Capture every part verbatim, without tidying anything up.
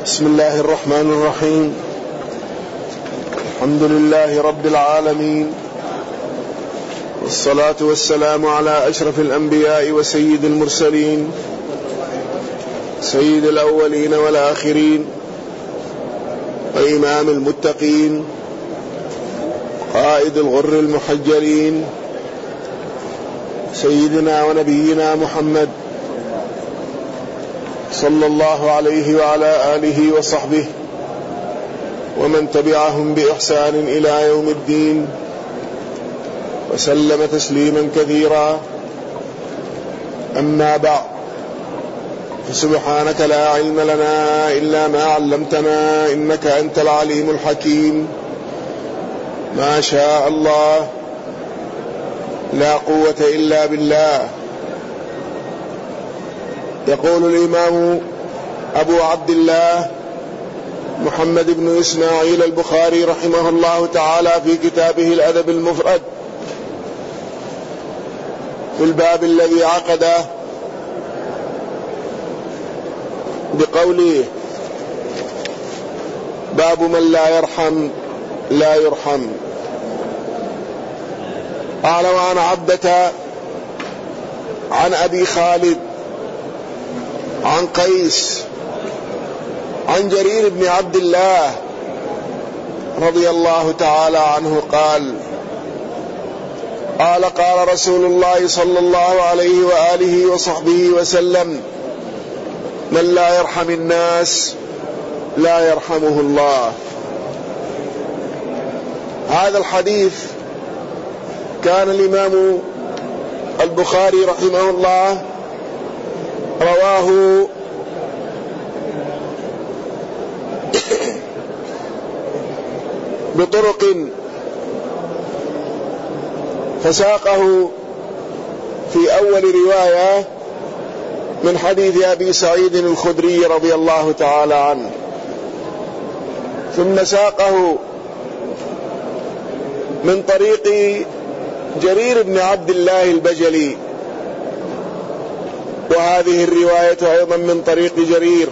بسم الله الرحمن الرحيم. الحمد لله رب العالمين، والصلاة والسلام على أشرف الأنبياء وسيد المرسلين، سيد الأولين والآخرين، وإمام المتقين، قائد الغر المحجلين، سيدنا ونبينا محمد صلى الله عليه وعلى آله وصحبه ومن تبعهم بإحسان إلى يوم الدين، وسلم تسليما كثيرا. أما بعد، فسبحانك لا علم لنا إلا ما علمتنا إنك أنت العليم الحكيم. ما شاء الله، لا قوة إلا بالله. يقول الإمام أبو عبد الله محمد بن إسماعيل البخاري رحمه الله تعالى في كتابه الأدب المفرد في الباب الذي عقده بقوله: باب من لا يرحم لا يرحم. قال: وعن عبدة عن أبي خالد عن قيس عن جرير بن عبد الله رضي الله تعالى عنه قال: قال قال رسول الله صلى الله عليه وآله وصحبه وسلم: من لا يرحم الناس لا يرحمه الله. هذا الحديث كان الإمام البخاري رحمه الله رواه بطرق، فساقه في أول رواية من حديث أبي سعيد الخدري رضي الله تعالى عنه، ثم ساقه من طريق جرير بن عبد الله البجلي، وهذه الرواية أيضا من طريق جرير،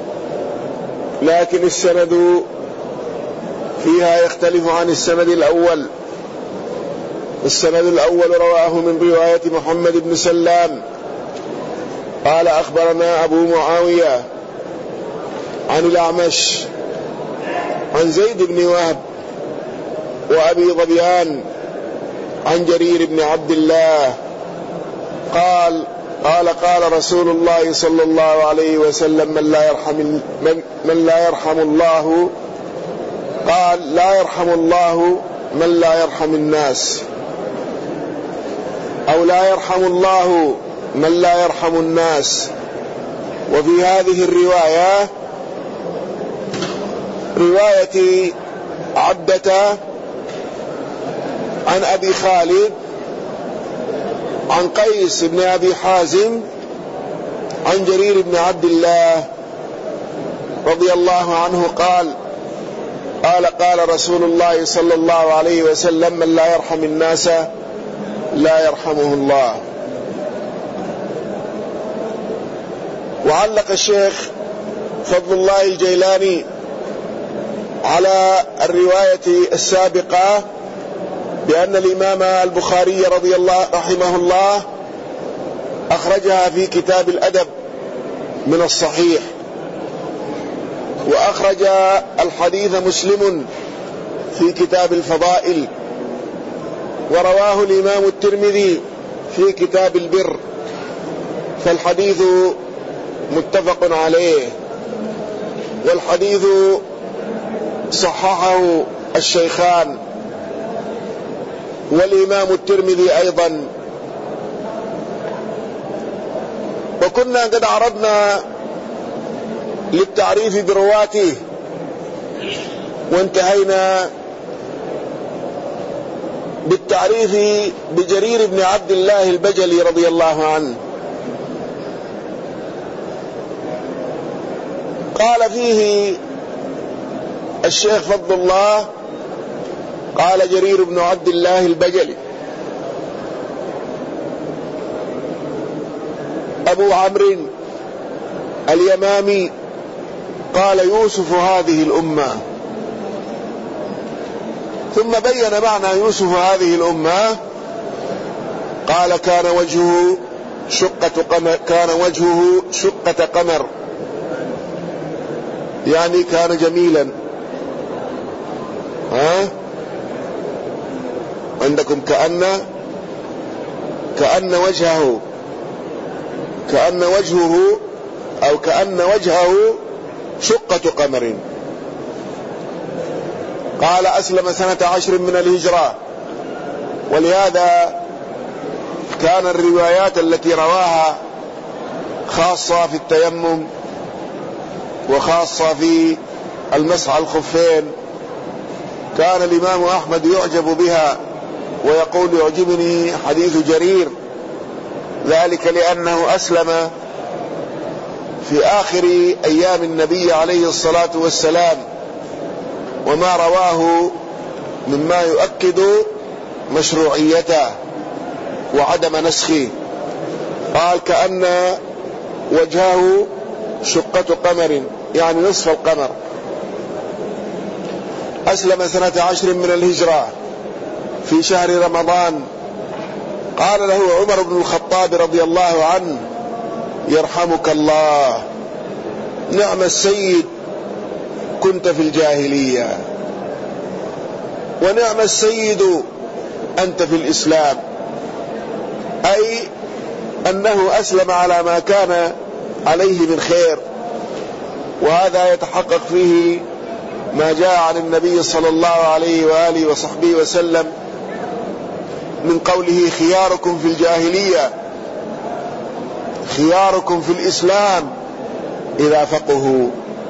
لكن السند فيها يختلف عن السند الأول. السند الأول رواه من رواية محمد بن سلام قال: أخبرنا أبو معاوية عن الأعمش عن زيد بن وهب وأبي ظبيان عن جرير بن عبد الله قال: قال قال رسول الله صلى الله عليه وسلم: من لا يرحم من, من لا يرحم الله قال لا يرحم الله من لا يرحم الناس، أو لا يرحم الله من لا يرحم الناس. وفي هذه الرواية رواية عبدة عن أبي خالد عن قيس بن أبي حازم عن جرير بن عبد الله رضي الله عنه قال: قال قال رسول الله صلى الله عليه وسلم: من لا يرحم الناس لا يرحمه الله. وعلق الشيخ فضل الله الجيلاني على الرواية السابقة بأن الإمام البخاري رضي الله رحمه الله أخرجها في كتاب الأدب من الصحيح، وأخرج الحديث مسلم في كتاب الفضائل، ورواه الإمام الترمذي في كتاب البر، فالحديث متفق عليه، والحديث صححه الشيخان والإمام الترمذي أيضا. وكنا قد عرضنا للتعريف برواته، وانتهينا بالتعريف بجرير بن عبد الله البجلي رضي الله عنه. قال فيه الشيخ فضل الله: قال جرير بن عبد الله البجلي: أبو عمرو اليمامي قال يوسف هذه الأمة. ثم بين معنى يوسف هذه الأمة، قال كان وجهه شقة قمر، كان وجهه شقة قمر، يعني كان جميلا. ها عندكم كأن كأن وجهه كأن وجهه أو كأن وجهه شقة قمر. قال أسلم سنة عشر من الهجرة، ولهذا كان الروايات التي رواها خاصة في التيمم وخاصة في المسح على الخفين، كان الإمام أحمد يعجب بها ويقول يعجبني حديث جرير، ذلك لأنه أسلم في آخر أيام النبي عليه الصلاة والسلام، وما رواه مما يؤكد مشروعيته وعدم نسخه. قال كأن وجهه شقة قمر، يعني نصف القمر. أسلم سنة عشر من الهجرة في شهر رمضان. قال له عمر بن الخطاب رضي الله عنه يرحمك الله، نعم السيد كنت في الجاهلية، ونعم السيد أنت في الإسلام، أي أنه أسلم على ما كان عليه من خير. وهذا يتحقق فيه ما جاء عن النبي صلى الله عليه وآله وصحبه وسلم من قوله خياركم في الجاهلية خياركم في الإسلام إذا فقهوا.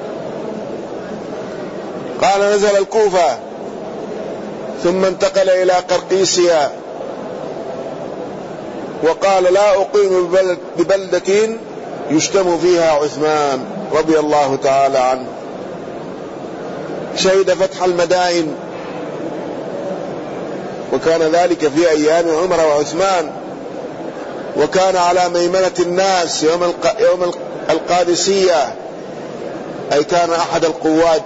قال نزل الكوفة ثم انتقل إلى قرقيسيا، وقال لا أقيم ببلدة يشتم فيها عثمان رضي الله تعالى عنه. شهد فتح المدائن، وكان ذلك في أيام عمر وعثمان، وكان على ميمنة الناس يوم يوم القادسية، أي كان أحد القواد.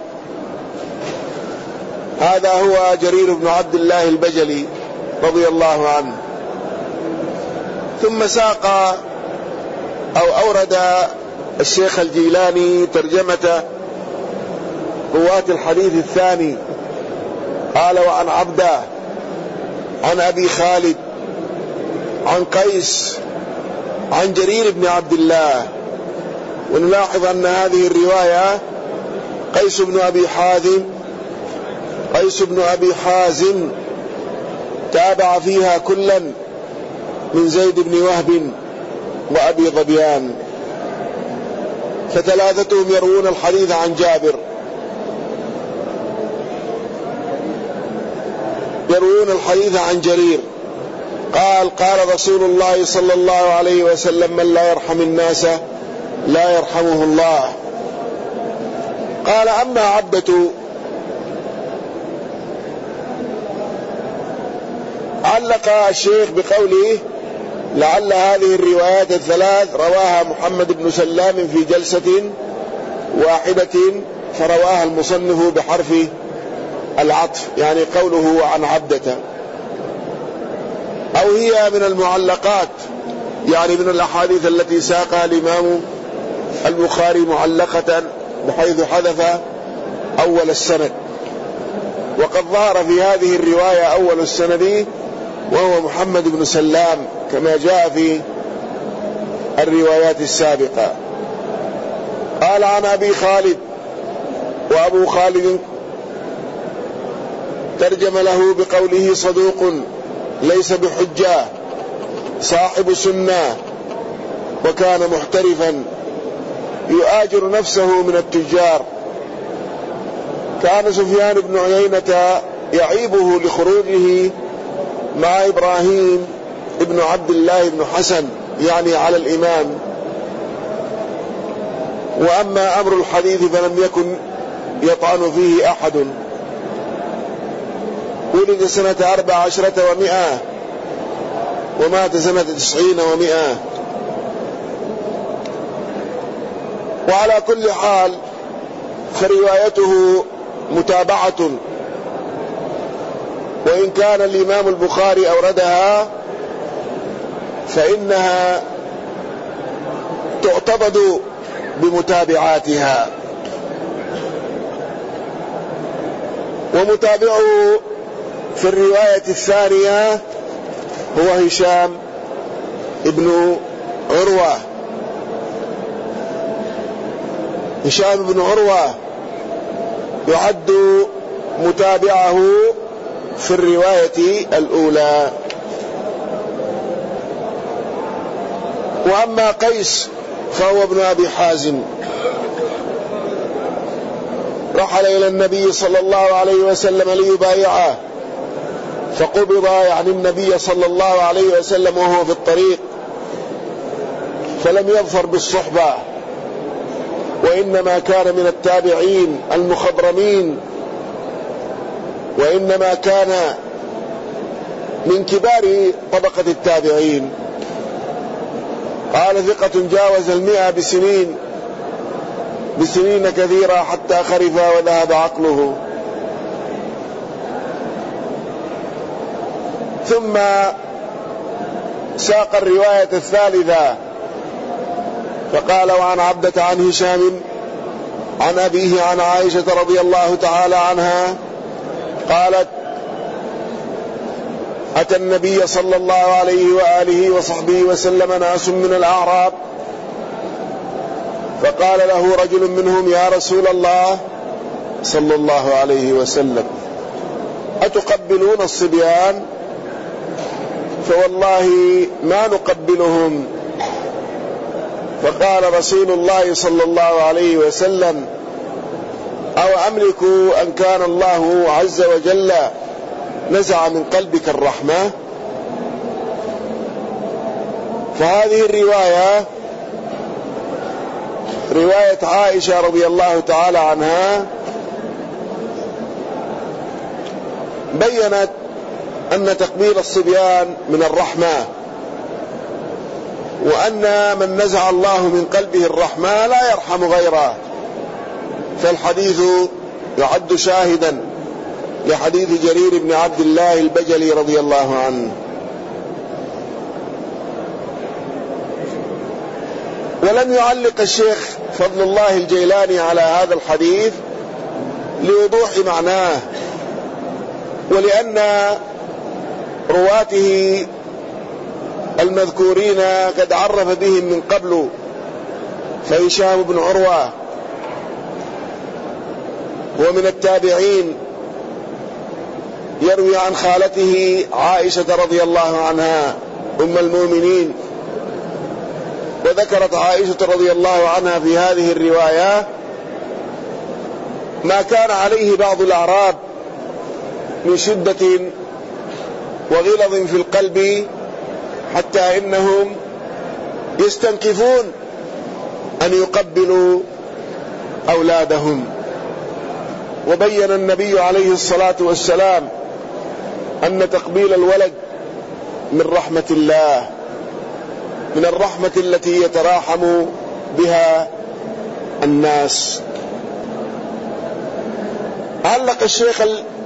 هذا هو جرير بن عبد الله البجلي رضي الله عنه. ثم ساق أو أورد الشيخ الجيلاني ترجمة رواة الحديث الثاني. قال وعن عبده عن أبي خالد عن قيس عن جرير بن عبد الله. ونلاحظ أن هذه الرواية قيس بن أبي حازم قيس بن أبي حازم تابع فيها كلا من زيد بن وهب وأبي ظبيان، فثلاثتهم يروون الحديث عن جابر، يروون الحديث عن جرير. قال قال رسول الله صلى الله عليه وسلم من لا يرحم الناس لا يرحمه الله. قال أما عبدة علق الشيخ بقوله لعل هذه الروايات الثلاث رواها محمد بن سلام في جلسة واحدة، فرواها المصنف بحرف العطف، يعني قوله عن عبدة، أو هي من المعلقات، يعني من الأحاديث التي ساقها الإمام البخاري معلقة بحيث حذف أول السند. وقد ظهر في هذه الرواية أول السند وهو محمد بن سلام كما جاء في الروايات السابقة. قال عن أبي خالد، وأبو خالد ترجم له بقوله صدوق ليس بحجة صاحب سنة، وكان محترفا يؤاجر نفسه من التجار. كان سفيان بن عيينة يعيبه لخروجه مع إبراهيم ابن عبد الله بن حسن، يعني على الإمام. وأما أمر الحديث فلم يكن يطعن فيه أحد. ولد سنة أربع عشرة ومئة ومات سنة تسعين ومئة. وعلى كل حال فروايته متابعة، وإن كان الإمام البخاري أوردها فإنها تعتضد بمتابعاتها. ومتابعه في الرواية الثانية هو هشام ابن عروة. هشام بن عروة يعد متابعه في الرواية الأولى. وأما قيس فهو ابن أبي حازم، رحل إلى النبي صلى الله عليه وسلم ليبايعه، فقبض يعني النبي صلى الله عليه وسلم وهو في الطريق، فلم يظفر بالصحبة، وإنما كان من التابعين المخضرمين، وإنما كان من كبار طبقة التابعين. قال ثقة جاوز المئة بسنين بسنين كثيرة حتى خرف وذهب عقله. ثم ساق الرواية الثالثة فقال: وعن عبدة عن هشام عن أبيه عن عائشة رضي الله تعالى عنها قالت: أتى النبي صلى الله عليه وآله وصحبه وسلم ناس من الأعراب، فقال له رجل منهم: يا رسول الله صلى الله عليه وسلم، أتقبلون الصبيان؟ فوالله ما نقبلهم. فقال رسول الله صلى الله عليه وسلم: أو أملك أن كان الله عز وجل نزع من قلبك الرحمة؟ فهذه الرواية رواية عائشة رضي الله تعالى عنها بيّنت أن تقبيل الصبيان من الرحمة، وأن من نزع الله من قلبه الرحمة لا يرحم غيره. فالحديث يعد شاهدا لحديث جرير بن عبد الله البجلي رضي الله عنه. ولم يعلق الشيخ فضل الله الجيلاني على هذا الحديث لوضوح معناه، ولأن رواته المذكورين قد عرف بهم من قبل. فهشام بن عروة هو من التابعين، يروي عن خالته عائشة رضي الله عنها أم المؤمنين، وذكرت عائشة رضي الله عنها في هذه الرواية ما كان عليه بعض الأعراب من شدة وغلظ في القلب، حتى إنهم يستنكفون أن يقبلوا أولادهم. وبين النبي عليه الصلاة والسلام أن تقبيل الولد من رحمة الله، من الرحمة التي يتراحم بها الناس. علق الشيخ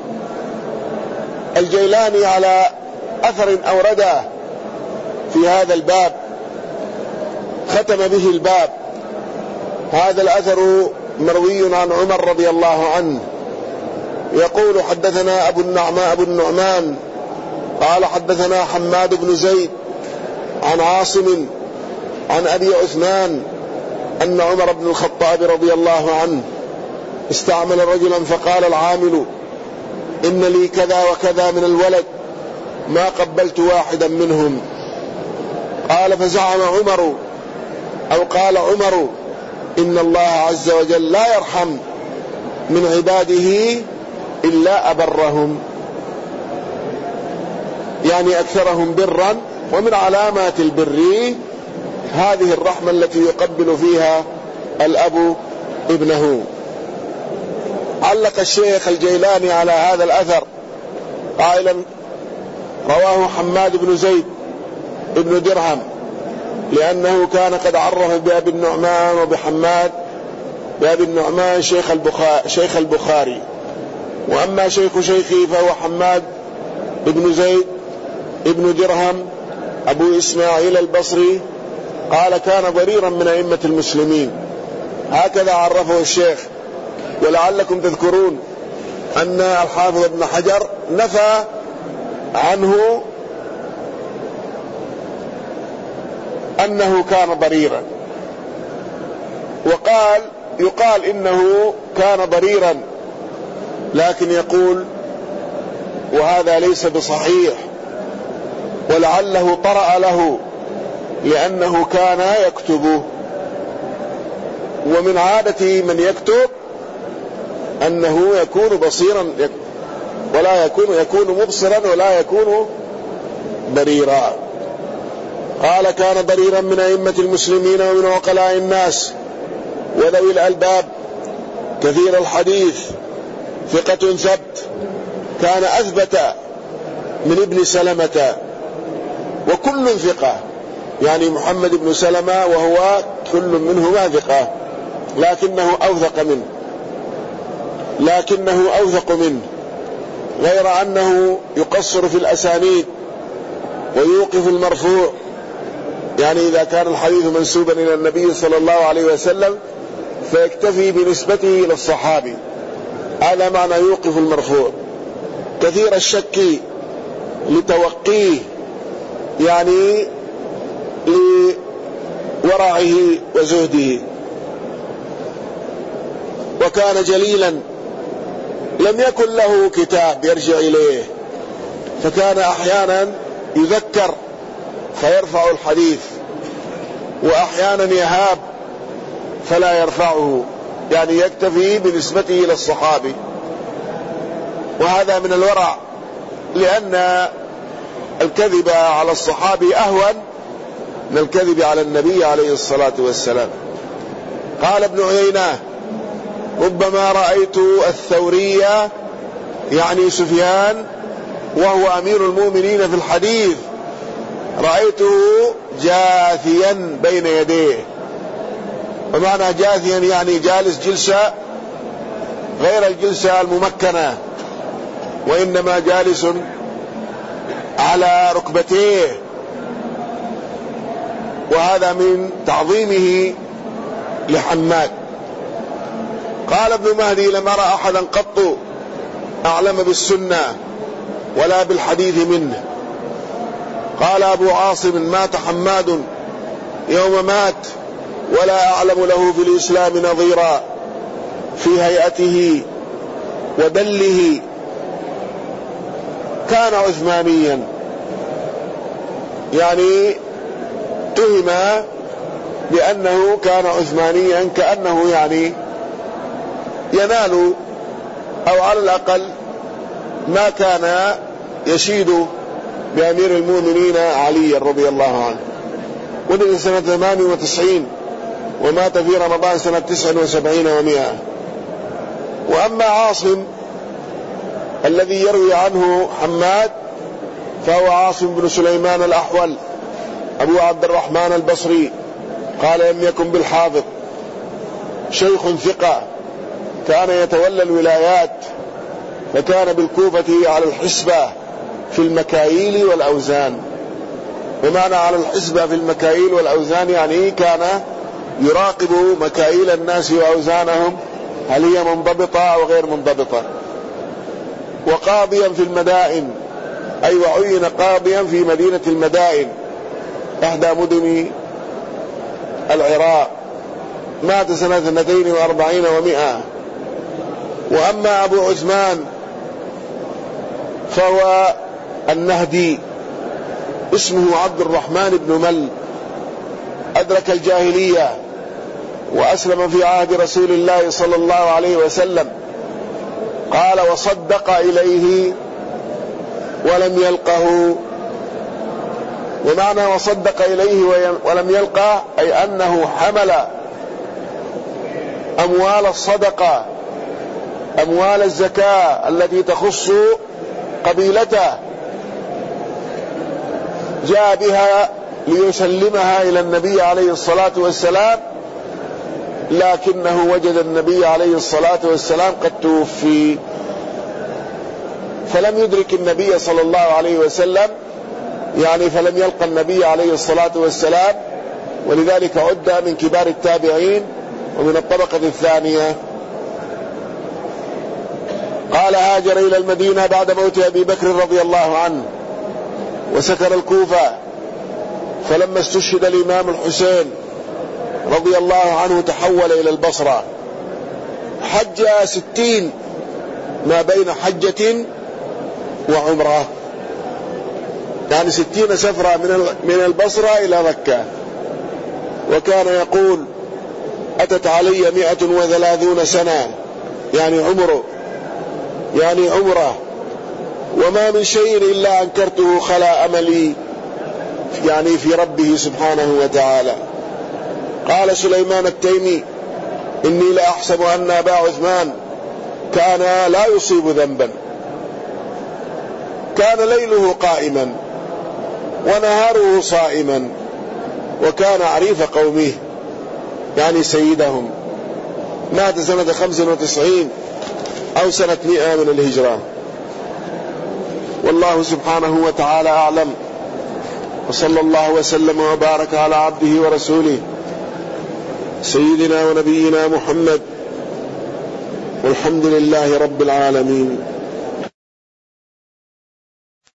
الجيلاني على أثر أورده في هذا الباب، ختم به الباب. هذا الأثر مروي عن عمر رضي الله عنه يقول: حدثنا أبو النعمان أبو النعمان قال: حدثنا حماد بن زيد عن عاصم عن أبي عثمان أن عمر بن الخطاب رضي الله عنه استعمل رجلا، فقال العامل: إن لي كذا وكذا من الولد، ما قبلت واحدا منهم. قال: فزعم عمر أو قال عمر: إن الله عز وجل لا يرحم من عباده إلا أبرهم، يعني أكثرهم برا. ومن علامات البر هذه الرحمة التي يقبل فيها الأب ابنه. علق الشيخ الجيلاني على هذا الأثر قائلا: رواه حماد بن زيد ابن درهم، لأنه كان قد عرف بأبي النعمان وبحماد بأبي النعمان شيخ البخاري, شيخ البخاري. وأما شيخ شيخي فهو حماد بن زيد ابن درهم أبو إسماعيل البصري، قال كان ضريرا من أئمة المسلمين. هكذا عرفه الشيخ. ولعلكم تذكرون أن الحافظ ابن حجر نفى عنه أنه كان ضريرا، وقال يقال إنه كان ضريرا، لكن يقول وهذا ليس بصحيح، ولعله طرأ له لأنه كان يكتب، ومن عادة من يكتب أنه يكون بصيرا ولا يكون يكون مبصرا ولا يكون ضريرا. قال كان ضريرا من أئمة المسلمين ومن عقلاء الناس وذوي الألباب، كثير الحديث، ثقة ثبت، كان أثبت من ابن سلمة، وكل ثقة، يعني محمد بن سلمة وهو كل منهما ثقة، لكنه أوثق منه لكنه أوثق منه غير أنه يقصر في الأسانيد ويوقف المرفوع، يعني إذا كان الحديث منسوبا إلى النبي صلى الله عليه وسلم فيكتفي بنسبته إلى الصحابي، هذا معنى يوقف المرفوع. كثير الشك لتوقيه، يعني لورعه وزهده. وكان جليلا لم يكن له كتاب يرجع إليه، فكان أحيانا يذكر فيرفع الحديث، وأحيانا يهاب فلا يرفعه، يعني يكتفي بنسبته إلى الصحابي. وهذا من الورع، لأن الكذب على الصحابي أهون من الكذب على النبي عليه الصلاة والسلام. قال ابن عيينة ربما رأيت الثورية، يعني سفيان وهو أمير المؤمنين في الحديث، رأيته جاثيا بين يديه. ومعنى جاثيا يعني جالس جلسة غير الجلسة الممكنة، وإنما جالس على ركبتيه، وهذا من تعظيمه لحماد. قال ابن مهدي لم أرى أحدا قط أعلم بالسنة ولا بالحديث منه. قال أبو عاصم مات حماد يوم مات ولا أعلم له في الإسلام نظيرا في هيئته ودله. كان عثمانيا، يعني تهم بأنه كان عثمانيا، كأنه يعني ينال أو على الأقل ما كان يشيد بأمير المؤمنين علي رضي الله عنه. ولد سنة ثمان وتسعين ومات في رمضان سنة تسع وسبعين ومئة. وأما عاصم الذي يروي عنه حماد فهو عاصم بن سليمان الأحول أبو عبد الرحمن البصري، قال لم يكن بالحافظ، شيخ ثقة، كان يتولى الولايات، فكان بالكوفة على الحسبة في المكاييل والأوزان. ومعنى على الحسبة في المكاييل والأوزان يعني كان يراقب مكاييل الناس وأوزانهم هل هي منضبطة أو غير منضبطة. وقاضيا في المدائن، أي وعين قاضيا في مدينة المدائن إحدى مدن العراق، مات سنة اثنتين وأربعين ومئة. وأما أبو عثمان فهو النهدي، اسمه عبد الرحمن بن مل، أدرك الجاهلية وأسلم في عهد رسول الله صلى الله عليه وسلم. قال وصدق إليه ولم يلقه. ومعنى وصدق إليه ولم يلقه أي أنه حمل أموال الصدقة، أموال الزكاة التي تخص قبيلته، جاء بها ليسلمها إلى النبي عليه الصلاة والسلام، لكنه وجد النبي عليه الصلاة والسلام قد توفي، فلم يدرك النبي صلى الله عليه وسلم، يعني فلم يلقى النبي عليه الصلاة والسلام، ولذلك عد من كبار التابعين ومن الطبقة الثانية. قال: هاجر إلى المدينة بعد موت أبي بكر رضي الله عنه، وسكن الكوفة، فلما استشهد الإمام الحسين رضي الله عنه تحول إلى البصرة، حج ستين ما بين حجة وعمرة، يعني ستين سفرة من البصرة إلى مكة. وكان يقول: أتت علي مئة وثلاثون سنة، يعني عمره، يعني عمره، وما من شيء إلا أنكرته خلا أملي، يعني في ربه سبحانه وتعالى. قال سليمان التيمي: إني لأحسب أن أبا عثمان كان لا يصيب ذنبا، كان ليله قائما ونهاره صائما، وكان عريف قومه، يعني سيدهم. مات سنة خمس وتسعين أو سنة مئة من الهجرة. والله سبحانه وتعالى أعلم، وصلى الله وسلم وبارك على عبده ورسوله سيدنا ونبينا محمد، والحمد لله رب العالمين.